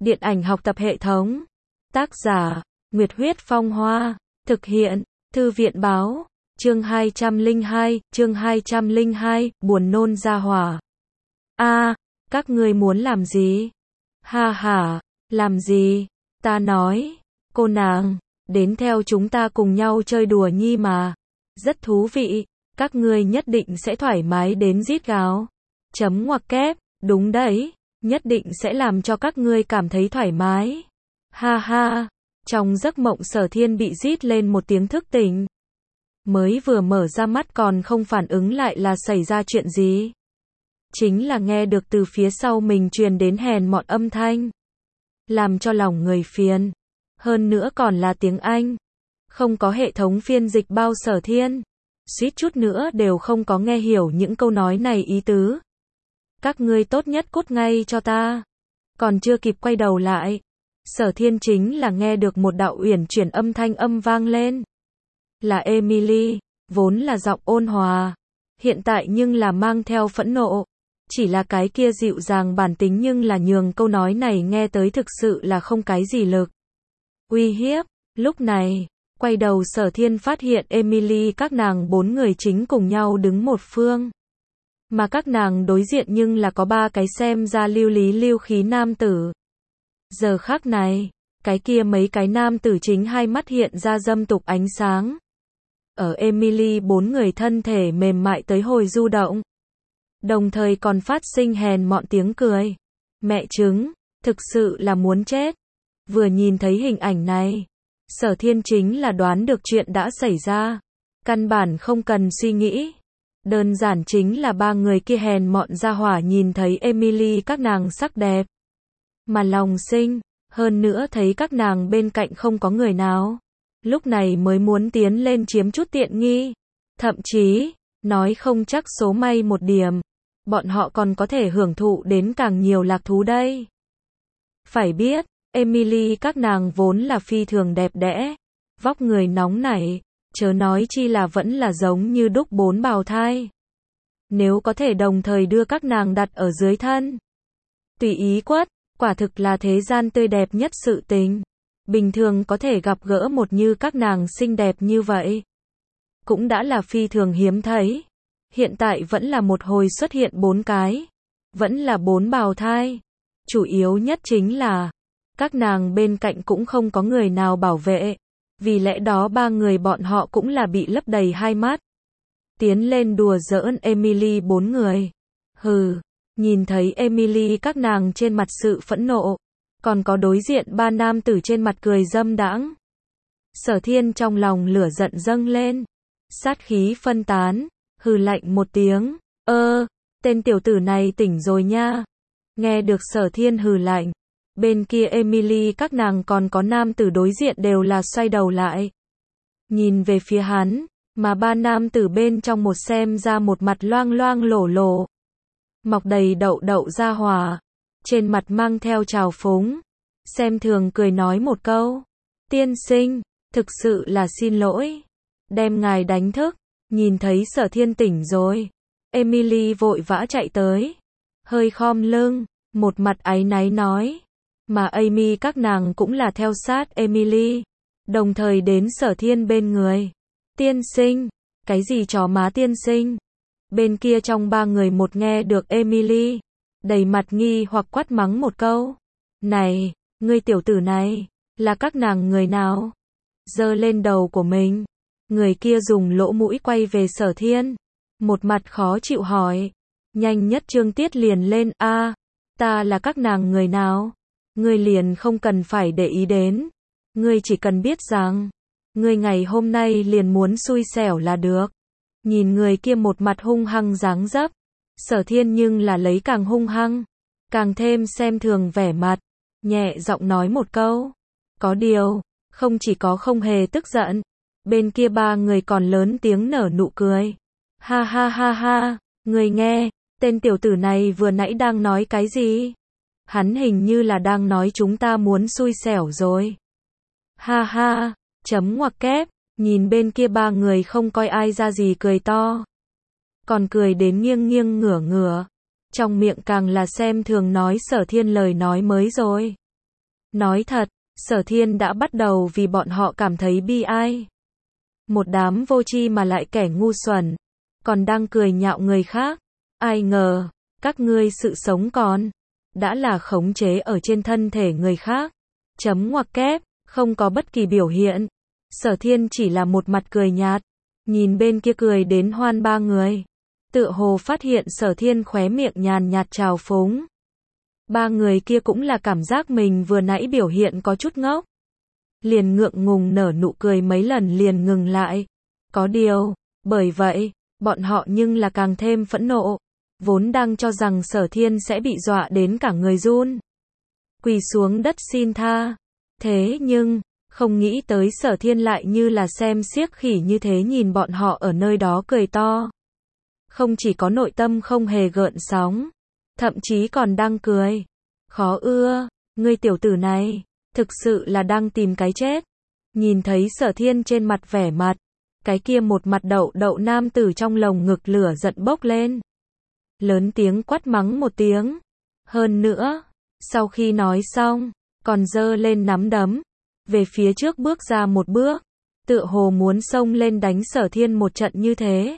Điện ảnh học tập hệ thống. Tác giả, Nguyệt Huyết Phong Hoa. Thực hiện, Thư viện Báo. Chương 202, buồn nôn ra hỏa. Các ngươi muốn làm gì? Ha ha, làm gì? Ta nói, cô nàng, đến theo chúng ta cùng nhau chơi đùa nhi mà. Rất thú vị, các ngươi nhất định sẽ thoải mái đến rít gào. Chấm ngoặc kép, đúng đấy, nhất định sẽ làm cho các ngươi cảm thấy thoải mái. Ha ha, trong giấc mộng Sở Thiên bị rít lên một tiếng thức tỉnh. Mới vừa mở ra mắt còn không phản ứng lại là xảy ra chuyện gì. Chính là nghe được từ phía sau mình truyền đến hèn mọn âm thanh. Làm cho lòng người phiền. Hơn nữa còn là tiếng Anh. Không có hệ thống phiên dịch bao Sở Thiên. Suýt chút nữa đều không có nghe hiểu những câu nói này ý tứ. Các ngươi tốt nhất cút ngay cho ta. Còn chưa kịp quay đầu lại. Sở Thiên chính là nghe được một đạo uyển chuyển âm thanh vang lên. Là Emily, vốn là giọng ôn hòa. Hiện tại nhưng là mang theo phẫn nộ. Chỉ là cái kia dịu dàng bản tính nhưng là nhường câu nói này nghe tới thực sự là không cái gì lực. Uy hiếp, lúc này, quay đầu Sở Thiên phát hiện Emily các nàng 4 người chính cùng nhau đứng một phương. Mà các nàng đối diện nhưng là có 3 cái xem ra lưu lý lưu khí nam tử. Giờ khắc này, cái kia mấy cái nam tử chính hai mắt hiện ra dâm tục ánh sáng. Ở Emily 4 người thân thể mềm mại tới hồi du động. Đồng thời còn phát sinh hèn mọn tiếng cười. Mẹ chứng, thực sự là muốn chết. Vừa nhìn thấy hình ảnh này, Sở Thiên chính là đoán được chuyện đã xảy ra. Căn bản không cần suy nghĩ. Đơn giản chính là 3 người kia hèn mọn ra hỏa nhìn thấy Emily các nàng sắc đẹp. Mà lòng sinh, hơn nữa thấy các nàng bên cạnh không có người nào. Lúc này mới muốn tiến lên chiếm chút tiện nghi. Thậm chí, nói không chắc số may một điểm. Bọn họ còn có thể hưởng thụ đến càng nhiều lạc thú đây. Phải biết, Emily các nàng vốn là phi thường đẹp đẽ. Vóc người nóng nảy, chớ nói chi là vẫn là giống như đúc 4 bào thai. Nếu có thể đồng thời đưa các nàng đặt ở dưới thân. Tùy ý quất, quả thực là thế gian tươi đẹp nhất sự tình. Bình thường có thể gặp gỡ một như các nàng xinh đẹp như vậy. Cũng đã là phi thường hiếm thấy. Hiện tại vẫn là một hồi xuất hiện 4 cái. Vẫn là 4 bào thai. Chủ yếu nhất chính là, các nàng bên cạnh cũng không có người nào bảo vệ. Vì lẽ đó 3 người bọn họ cũng là bị lấp đầy hai mắt. Tiến lên đùa giỡn Emily 4 người. Hừ, nhìn thấy Emily các nàng trên mặt sự phẫn nộ. Còn có đối diện 3 nam tử trên mặt cười dâm đãng. Sở Thiên trong lòng lửa giận dâng lên. Sát khí phân tán. Hừ lạnh một tiếng. Tên tiểu tử này tỉnh rồi nha. Nghe được Sở Thiên hừ lạnh. Bên kia Emily các nàng còn có nam tử đối diện đều là xoay đầu lại. Nhìn về phía hắn. Mà 3 nam tử bên trong một xem ra một mặt loang loang lổ lổ. Mọc đầy đậu đậu ra hỏa. Trên mặt mang theo trào phúng. Xem thường cười nói một câu. Tiên sinh, thực sự là xin lỗi. Đem ngài đánh thức. Nhìn thấy Sở Thiên tỉnh rồi. Emily vội vã chạy tới. Hơi khom lưng. Một mặt áy náy nói. Mà Amy các nàng cũng là theo sát Emily. Đồng thời đến Sở Thiên bên người. Tiên sinh. Cái gì chó má tiên sinh? Bên kia trong 3 người một nghe được Emily. Đầy mặt nghi hoặc quát mắng một câu. Này, ngươi tiểu tử này, là các nàng người nào? Giơ lên đầu của mình. Người kia dùng lỗ mũi quay về Sở Thiên. Một mặt khó chịu hỏi. Nhanh nhất chương tiết liền lên. Ta là các nàng người nào? Ngươi liền không cần phải để ý đến. Ngươi chỉ cần biết rằng, ngươi ngày hôm nay liền muốn xui xẻo là được. Nhìn người kia một mặt hung hăng dáng dấp. Sở Thiên nhưng là lấy càng hung hăng. Càng thêm xem thường vẻ mặt. Nhẹ giọng nói một câu. Có điều, không chỉ có không hề tức giận. Bên kia 3 người còn lớn tiếng nở nụ cười. Ha ha ha ha, người nghe, tên tiểu tử này vừa nãy đang nói cái gì? Hắn hình như là đang nói chúng ta muốn xui xẻo rồi. Ha ha, chấm ngoặc kép, nhìn bên kia 3 người không coi ai ra gì cười to. Còn cười đến nghiêng nghiêng ngửa ngửa. Trong miệng càng là xem thường nói Sở Thiên lời nói mới rồi. Nói thật, Sở Thiên đã bắt đầu vì bọn họ cảm thấy bi ai. Một đám vô tri mà lại kẻ ngu xuẩn, còn đang cười nhạo người khác. Ai ngờ, các ngươi sự sống còn đã là khống chế ở trên thân thể người khác. Chấm ngoặc kép, không có bất kỳ biểu hiện. Sở Thiên chỉ là một mặt cười nhạt, nhìn bên kia cười đến hoan ba người. Tựa hồ phát hiện Sở Thiên khóe miệng nhàn nhạt trào phúng. Ba người kia cũng là cảm giác mình vừa nãy biểu hiện có chút ngốc. Liền ngượng ngùng nở nụ cười mấy lần liền ngừng lại. Có điều, bởi vậy, bọn họ nhưng là càng thêm phẫn nộ. Vốn đang cho rằng Sở Thiên sẽ bị dọa đến cả người run, quỳ xuống đất xin tha. Thế nhưng, không nghĩ tới Sở Thiên lại như là xem xiếc khỉ như thế nhìn bọn họ ở nơi đó cười to. Không chỉ có nội tâm không hề gợn sóng, thậm chí còn đang cười. Khó ưa, ngươi tiểu tử này, thực sự là đang tìm cái chết. Nhìn thấy Sở Thiên trên mặt vẻ mặt, cái kia một mặt đậu đậu nam tử trong lồng ngực lửa giận bốc lên. Lớn tiếng quát mắng một tiếng. Hơn nữa, sau khi nói xong, còn giơ lên nắm đấm, về phía trước bước ra một bước, tựa hồ muốn xông lên đánh Sở Thiên một trận như thế.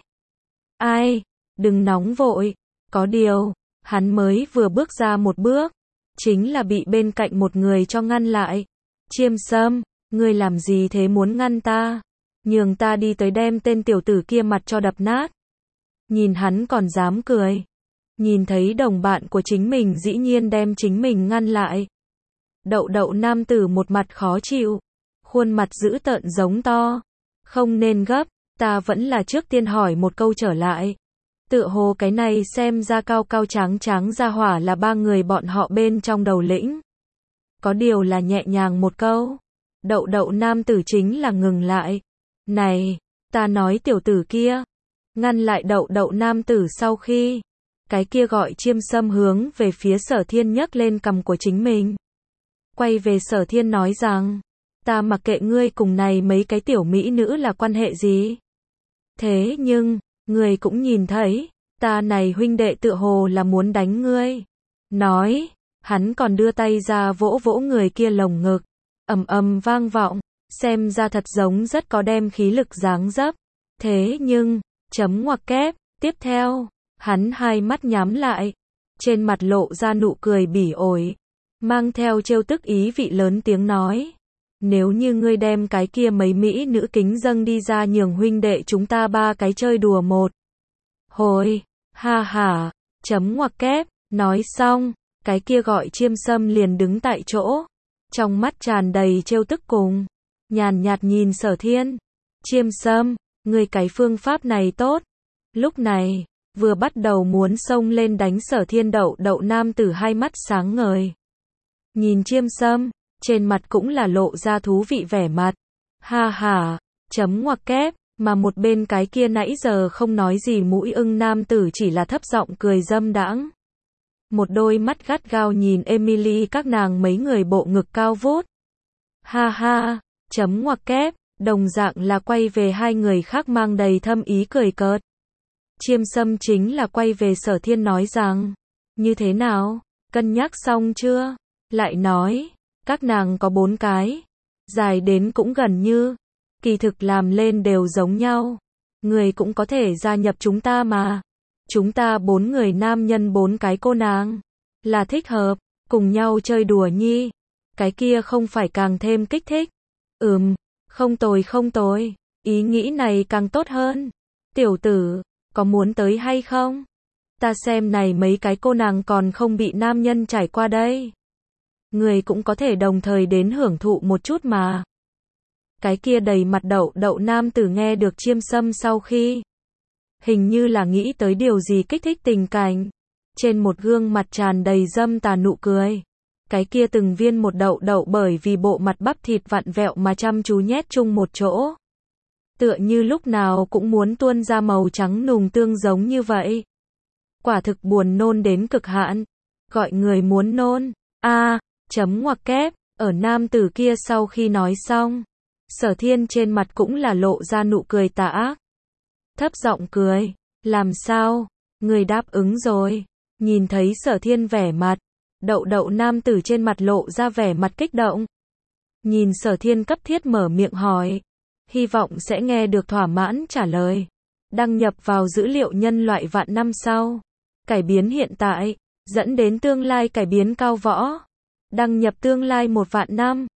Ai, đừng nóng vội, có điều, hắn mới vừa bước ra một bước, chính là bị bên cạnh một người cho ngăn lại. Chiêm Sâm, ngươi làm gì thế, muốn ngăn ta? Nhường ta đi tới đem tên tiểu tử kia mặt cho đập nát. Nhìn hắn còn dám cười. Nhìn thấy đồng bạn của chính mình dĩ nhiên đem chính mình ngăn lại. Đậu đậu nam tử một mặt khó chịu, khuôn mặt dữ tợn giống to. Không nên gấp, ta vẫn là trước tiên hỏi một câu trở lại. Tựa hồ cái này xem ra cao cao tráng tráng ra hỏa là ba người bọn họ bên trong đầu lĩnh. Có điều là nhẹ nhàng một câu. Đậu đậu nam tử chính là ngừng lại. Này, ta nói tiểu tử kia. Ngăn lại đậu đậu nam tử sau khi cái kia gọi Chiêm Sâm hướng về phía Sở Thiên nhấc lên cằm của chính mình. Quay về Sở Thiên nói rằng, ta mặc kệ ngươi cùng này mấy cái tiểu mỹ nữ là quan hệ gì. Thế nhưng, ngươi cũng nhìn thấy, ta này huynh đệ tựa hồ là muốn đánh ngươi. Nói, hắn còn đưa tay ra vỗ vỗ người kia lồng ngực. Ầm ầm vang vọng, xem ra thật giống rất có đem khí lực dáng dấp. Thế nhưng, chấm ngoặc kép, tiếp theo, hắn hai mắt nhắm lại, trên mặt lộ ra nụ cười bỉ ổi, mang theo trêu tức ý vị lớn tiếng nói. Nếu như ngươi đem cái kia mấy mỹ nữ kính dâng đi ra nhường huynh đệ chúng ta ba cái chơi đùa một hồi, ha ha, chấm ngoặc kép, nói xong, cái kia gọi Chiêm Sâm liền đứng tại chỗ, trong mắt tràn đầy trêu tức cùng, nhàn nhạt nhìn Sở Thiên. Chiêm Sâm, ngươi cái phương pháp này tốt. Lúc này, vừa bắt đầu muốn xông lên đánh Sở Thiên, đậu đậu nam tử hai mắt sáng ngời. Nhìn Chiêm Sâm, trên mặt cũng là lộ ra thú vị vẻ mặt. Ha ha, chấm ngoặc kép, mà một bên cái kia nãy giờ không nói gì mũi ưng nam tử chỉ là thấp giọng cười dâm đãng. Một đôi mắt gắt gao nhìn Emily các nàng mấy người bộ ngực cao vút. Ha ha, chấm ngoặc kép, đồng dạng là quay về hai người khác mang đầy thâm ý cười cợt. Chiêm Sâm chính là quay về Sở Thiên nói rằng, như thế nào, cân nhắc xong chưa? Lại nói, các nàng có 4 cái, dài đến cũng gần như, kỳ thực làm lên đều giống nhau. Người cũng có thể gia nhập chúng ta mà. Chúng ta 4 người nam nhân 4 cái cô nàng, là thích hợp, cùng nhau chơi đùa nhi. Cái kia không phải càng thêm kích thích. Không tồi không tồi, ý nghĩ này càng tốt hơn. Tiểu tử, có muốn tới hay không? Ta xem này mấy cái cô nàng còn không bị nam nhân trải qua đây. Người cũng có thể đồng thời đến hưởng thụ một chút mà. Cái kia đầy mặt đậu đậu nam tử nghe được Chiêm Sâm sau khi, hình như là nghĩ tới điều gì kích thích tình cảnh. Trên một gương mặt tràn đầy dâm tà nụ cười. Cái kia từng viên một đậu đậu bởi vì bộ mặt bắp thịt vặn vẹo mà chăm chú nhét chung một chỗ. Tựa như lúc nào cũng muốn tuôn ra màu trắng nùng tương giống như vậy. Quả thực buồn nôn đến cực hạn. Gọi người muốn nôn. Chấm ngoặc kép, ở nam tử kia sau khi nói xong. Sở Thiên trên mặt cũng là lộ ra nụ cười tà ác. Thấp giọng cười. Làm sao? Người đáp ứng rồi. Nhìn thấy Sở Thiên vẻ mặt Đậu đậu nam tử trên mặt lộ ra vẻ mặt kích động. Nhìn Sở Thiên cấp thiết mở miệng hỏi. Hy vọng sẽ nghe được thỏa mãn trả lời. Đăng nhập vào dữ liệu nhân loại vạn năm sau. Cải biến hiện tại, dẫn đến tương lai cải biến cao võ. Đăng nhập tương lai 1 vạn năm.